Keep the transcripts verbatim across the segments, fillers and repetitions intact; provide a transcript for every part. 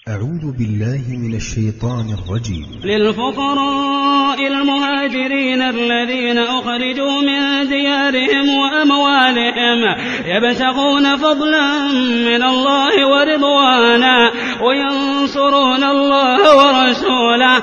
أعوذ بالله من الشيطان الرجيم. للفقراء المهاجرين الذين أخرجوا من ديارهم وأموالهم يبتغون فضلا من الله ورضوانا وينصرون الله ورسوله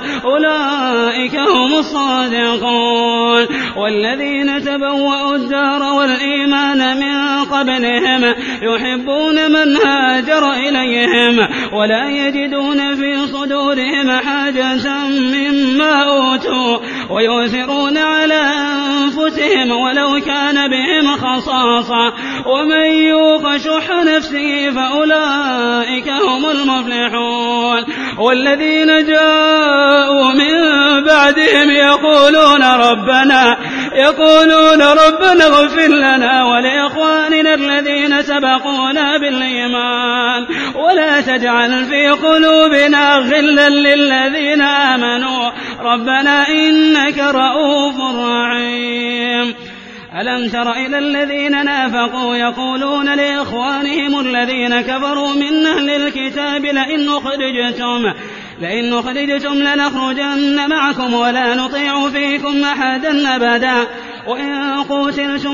أولئك هم الصادقون. والذين تبوأوا الدار والإيمان من قبلهم يحبون من هاجر إليهم ولا يجدون في صدورهم حاجة مما أوتوا ويؤثرون على أنفسهم ولو كان بهم خصاصة ومن يوق شح نفسه فأولئك هم المفلحون. والذين جاءوا من بعدهم يقولون ربنا يقولون ربنا اغفر لنا ولإخواننا الذين سبقونا بالإيمان ولا تجعل في قلوبنا غلا للذين آمنوا ربنا إنك رؤوف رحيم. ألم تر إلى الذين نافقوا يقولون لإخوانهم الذين كفروا من أهل الكتاب لئن أخرجتم لئن أخرجتم لنخرجن معكم ولا نطيع فيكم أحدا أبدا وإن قوتلتم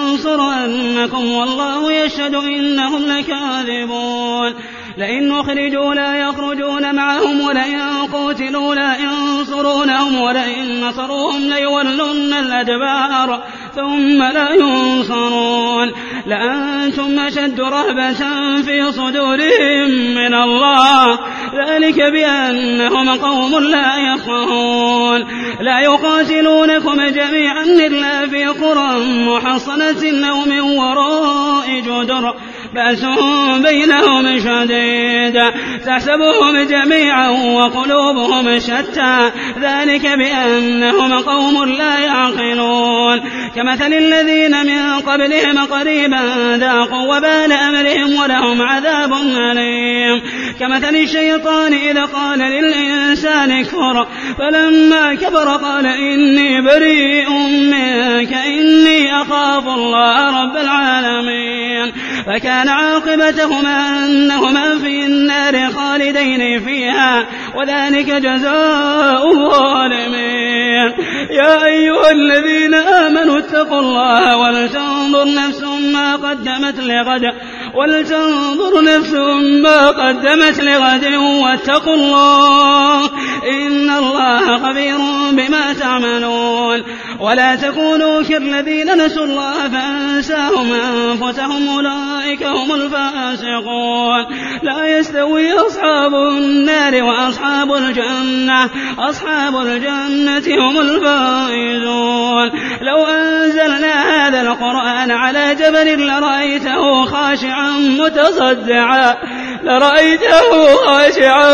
لننصرنكم والله يشهد إنهم لكاذبون. لئن أخرجوا لا يخرجون معهم ولئن قوتلوا لا ينصرونهم ولئن نصروهم ليولن الأدبار ثم لا ينصرون. لأنتم أشد رهبة في صدورهم من الله ذلك بأنهم قوم لا يفقهون. لا يقاتلونكم جميعا إلا في قرى محصنة أو من وراء جدر بأسهم بينهم شديد تحسبهم جميعا وقلوبهم شتى ذلك بأنهم قوم لا يعقلون. كمثل الذين من قبلهم قريبا ذاقوا وبال أمرهم ولهم عذاب أليم. كمثل الشيطان إذا قال للإنسان اكفر فلما كفر قال إني بريء منك إني أخاف الله رب العالمين. فكان عاقبتهما أنهما في النار خالدين فيها وذلك جزاء الظالمين. يا أيها الذين آمنوا اتقوا الله ولتنظر نفس ما قدمت لغد ولتنظر نفس ما قدمت لغد واتقوا الله إن الله خبير بما تعملون. ولا تكونوا كالذين نسوا الله فأنساهم أنفسهم أولئك هم الفاسقون. لا يستوي أصحاب النار وأصحاب الجنة أصحاب الجنة هم الفائزون. لو أنزلنا هذا القرآن على جبل لرأيته خاشعا متصدعا لرأيته خاشعا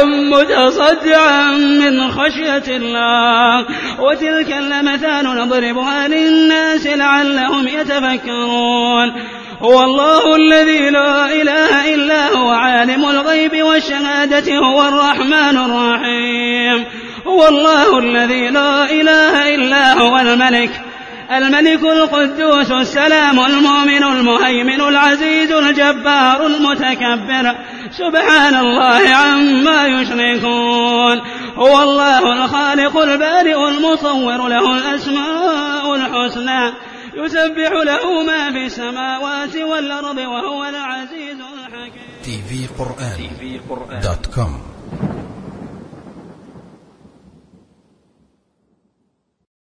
متصدعا من خشية الله. وتلك الأمثال نضربها للناس لعلهم يتفكرون. هو الله الذي لا إله إلا هو عالم الغيب والشهادة هو الرحمن الرحيم. هو الله الذي لا إله إلا هو الملك الملك القدوس السلام المؤمن المهيمن العزيز الجبار المتكبر سبحان الله عما يشركون. هو الله الخالق البارئ المصور له الأسماء الحسنى يسبح له ما في السماوات والأرض وهو العزيز الحكيم. تي في قرآن دوت كوم